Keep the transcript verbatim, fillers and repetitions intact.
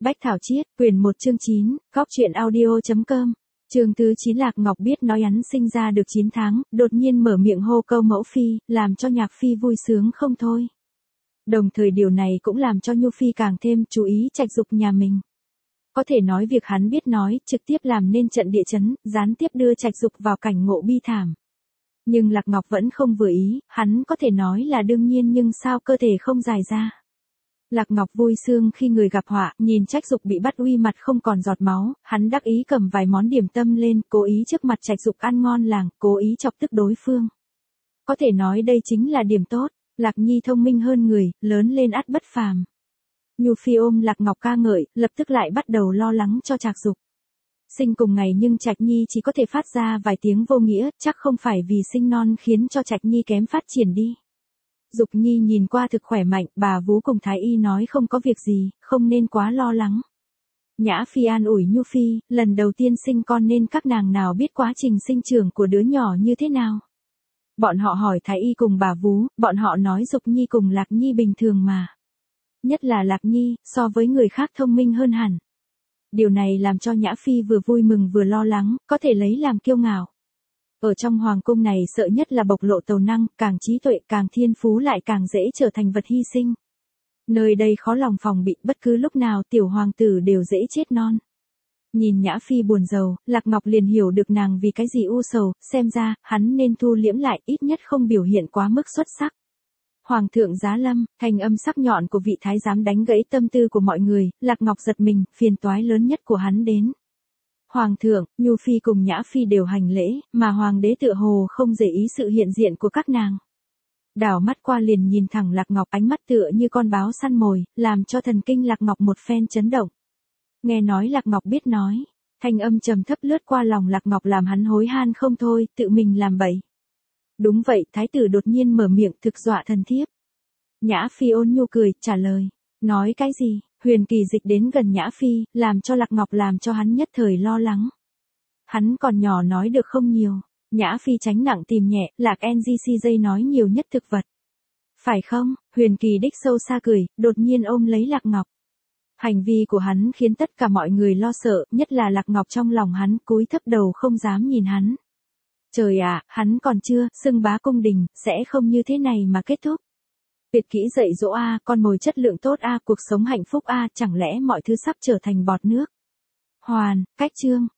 Bách Thảo Chiết, quyển một chương chín, góc truyện audio chấm com. Chương thứ chín. Lạc Ngọc biết nói hắn sinh ra được chín tháng, đột nhiên mở miệng hô câu mẫu phi, làm cho Nhạc Phi vui sướng không thôi. Đồng thời điều này cũng làm cho Nhu Phi càng thêm chú ý Trạch Dục nhà mình. Có thể nói việc hắn biết nói, trực tiếp làm nên trận địa chấn, gián tiếp đưa Trạch Dục vào cảnh ngộ bi thảm. Nhưng Lạc Ngọc vẫn không vừa ý, hắn có thể nói là đương nhiên nhưng sao cơ thể không dài ra. Lạc Ngọc vui sướng khi người gặp họa, nhìn Trạch Dục bị bắt uy mặt không còn giọt máu, hắn đắc ý cầm vài món điểm tâm lên, cố ý trước mặt Trạch Dục ăn ngon lành, cố ý chọc tức đối phương. Có thể nói đây chính là điểm tốt, Lạc Nhi thông minh hơn người, lớn lên ắt bất phàm. Nhu Phi ôm Lạc Ngọc ca ngợi, lập tức lại bắt đầu lo lắng cho Trạch Dục. Sinh cùng ngày nhưng Trạch Nhi chỉ có thể phát ra vài tiếng vô nghĩa, chắc không phải vì sinh non khiến cho Trạch Nhi kém phát triển đi. Dục Nhi nhìn qua thực khỏe mạnh, bà vú cùng Thái Y nói không có việc gì, không nên quá lo lắng. Nhã Phi an ủi Nhu Phi, lần đầu tiên sinh con nên các nàng nào biết quá trình sinh trưởng của đứa nhỏ như thế nào. Bọn họ hỏi Thái Y cùng bà vú, bọn họ nói Dục Nhi cùng Lạc Nhi bình thường mà. Nhất là Lạc Nhi, so với người khác thông minh hơn hẳn. Điều này làm cho Nhã Phi vừa vui mừng vừa lo lắng, có thể lấy làm kiêu ngạo. Ở trong hoàng cung này sợ nhất là bộc lộ tầu năng, càng trí tuệ càng thiên phú lại càng dễ trở thành vật hy sinh. Nơi đây khó lòng phòng bị, bất cứ lúc nào tiểu hoàng tử đều dễ chết non. Nhìn Nhã Phi buồn rầu, Lạc Ngọc liền hiểu được nàng vì cái gì u sầu, xem ra, hắn nên thu liễm lại, ít nhất không biểu hiện quá mức xuất sắc. Hoàng thượng giá lâm, thanh âm sắc nhọn của vị thái giám đánh gãy tâm tư của mọi người, Lạc Ngọc giật mình, phiền toái lớn nhất của hắn đến. Hoàng thượng, Nhu Phi cùng Nhã Phi đều hành lễ, mà hoàng đế tựa hồ không để ý sự hiện diện của các nàng. Đảo mắt qua liền nhìn thẳng Lạc Ngọc, ánh mắt tựa như con báo săn mồi, làm cho thần kinh Lạc Ngọc một phen chấn động. Nghe nói Lạc Ngọc biết nói, thanh âm trầm thấp lướt qua lòng Lạc Ngọc làm hắn hối han không thôi, tự mình làm bậy. Đúng vậy, thái tử đột nhiên mở miệng thực dọa thần thiếp. Nhã Phi ôn nhu cười, trả lời, nói cái gì? Huyền Kỳ Dịch đến gần Nhã Phi, làm cho Lạc Ngọc làm cho hắn nhất thời lo lắng. Hắn còn nhỏ nói được không nhiều, Nhã Phi tránh nặng tìm nhẹ, Lạc en giê xê dây nói nhiều nhất thực vật. Phải không? Huyền Kỳ đích sâu xa cười, đột nhiên ôm lấy Lạc Ngọc. Hành vi của hắn khiến tất cả mọi người lo sợ, nhất là Lạc Ngọc trong lòng hắn, cúi thấp đầu không dám nhìn hắn. Trời ạ, hắn còn chưa, xưng bá cung đình, sẽ không như thế này mà kết thúc. Tuyệt kỹ dạy dỗ a, con mồi chất lượng tốt a, cuộc sống hạnh phúc a, chẳng lẽ mọi thứ sắp trở thành bọt nước. Hoàn, cách chương,